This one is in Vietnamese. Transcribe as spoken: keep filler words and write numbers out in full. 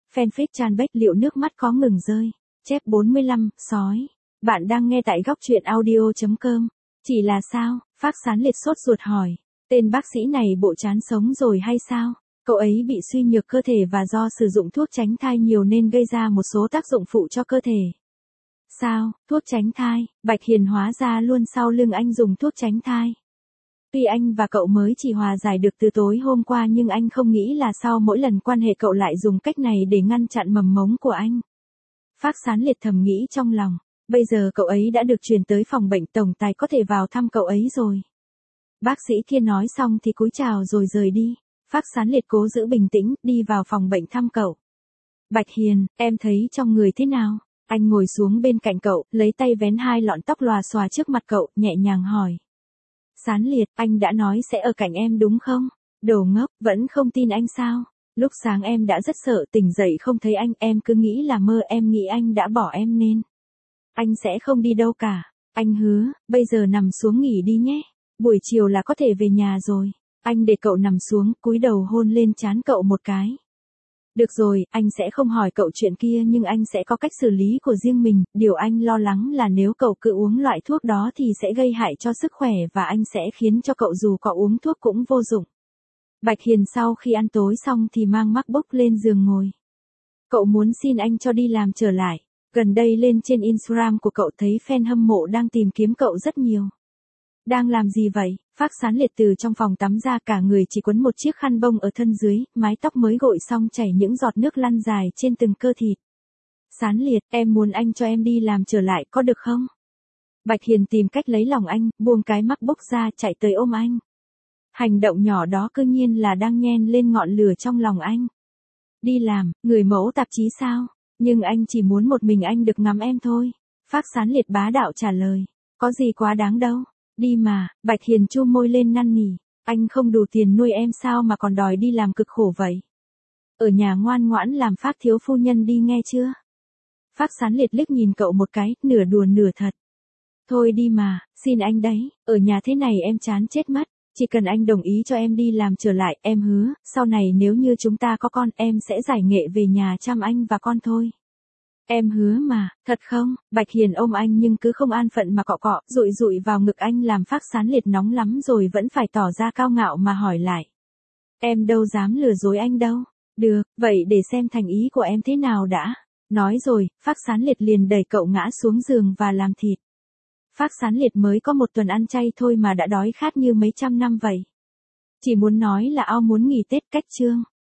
Fanfic Chanbek liệu nước mắt có ngừng rơi. Chép bốn mươi lăm, sói. Bạn đang nghe tại góc truyện audio chấm com. Chỉ là sao? Phác Sán Liệt sốt ruột hỏi. Tên bác sĩ này bộ chán sống rồi hay sao? Cậu ấy bị suy nhược cơ thể và do sử dụng thuốc tránh thai nhiều nên gây ra một số tác dụng phụ cho cơ thể. Sao? Thuốc tránh thai? Bạch Hiền hóa ra luôn sau lưng anh dùng thuốc tránh thai. Tuy anh và cậu mới chỉ hòa giải được từ tối hôm qua nhưng anh không nghĩ là sau mỗi lần quan hệ cậu lại dùng cách này để ngăn chặn mầm mống của anh. Phác Sán Liệt thầm nghĩ trong lòng, bây giờ cậu ấy đã được chuyển tới phòng bệnh, tổng tài có thể vào thăm cậu ấy rồi. Bác sĩ kia nói xong thì cúi chào rồi rời đi. Phác Sán Liệt cố giữ bình tĩnh, đi vào phòng bệnh thăm cậu. Bạch Hiền, em thấy trong người thế nào? Anh ngồi xuống bên cạnh cậu, lấy tay vén hai lọn tóc lòa xòa trước mặt cậu, nhẹ nhàng hỏi. Sán Liệt, anh đã nói sẽ ở cạnh em đúng không? Đồ ngốc, vẫn không tin anh sao? Lúc sáng em đã rất sợ, tỉnh dậy không thấy anh, em cứ nghĩ là mơ, em nghĩ anh đã bỏ em nên. Anh sẽ không đi đâu cả. Anh hứa, bây giờ nằm xuống nghỉ đi nhé. Buổi chiều là có thể về nhà rồi. Anh để cậu nằm xuống, cúi đầu hôn lên trán cậu một cái. Được rồi, anh sẽ không hỏi cậu chuyện kia nhưng anh sẽ có cách xử lý của riêng mình, điều anh lo lắng là nếu cậu cứ uống loại thuốc đó thì sẽ gây hại cho sức khỏe và anh sẽ khiến cho cậu dù có uống thuốc cũng vô dụng. Bạch Hiền sau khi ăn tối xong thì mang MacBook lên giường ngồi. Cậu muốn xin anh cho đi làm trở lại. Gần đây lên trên Instagram của cậu thấy fan hâm mộ đang tìm kiếm cậu rất nhiều. Đang làm gì vậy? Phác Sán Liệt từ trong phòng tắm ra, cả người chỉ quấn một chiếc khăn bông ở thân dưới, mái tóc mới gội xong chảy những giọt nước lăn dài trên từng cơ thịt. Sán Liệt, em muốn anh cho em đi làm trở lại có được không? Bạch Hiền tìm cách lấy lòng anh, buông cái MacBook ra chạy tới ôm anh. Hành động nhỏ đó cứ nhiên là đang nhen lên ngọn lửa trong lòng anh. Đi làm, người mẫu tạp chí sao? Nhưng anh chỉ muốn một mình anh được ngắm em thôi. Phác Sán Liệt bá đạo trả lời. Có gì quá đáng đâu. Đi mà. Bạch Hiền chu môi lên năn nỉ. Anh không đủ tiền nuôi em sao mà còn đòi đi làm cực khổ vậy? Ở nhà ngoan ngoãn làm Phác thiếu phu nhân đi nghe chưa? Phác Sán Liệt liếc nhìn cậu một cái, nửa đùa nửa thật. Thôi đi mà, xin anh đấy, ở nhà thế này em chán chết mất. Chỉ cần anh đồng ý cho em đi làm trở lại, em hứa, sau này nếu như chúng ta có con, em sẽ giải nghệ về nhà chăm anh và con thôi. Em hứa mà, thật không? Bạch Hiền ôm anh nhưng cứ không an phận mà cọ cọ, dụi dụi vào ngực anh làm Phác Sán Liệt nóng lắm rồi vẫn phải tỏ ra cao ngạo mà hỏi lại. Em đâu dám lừa dối anh đâu. Được, vậy để xem thành ý của em thế nào đã. Nói rồi, Phác Sán Liệt liền đẩy cậu ngã xuống giường và làm thịt. Phác Sán Liệt mới có một tuần ăn chay thôi mà đã đói khát như mấy trăm năm vậy. Chỉ muốn nói là ao muốn nghỉ Tết cách chương.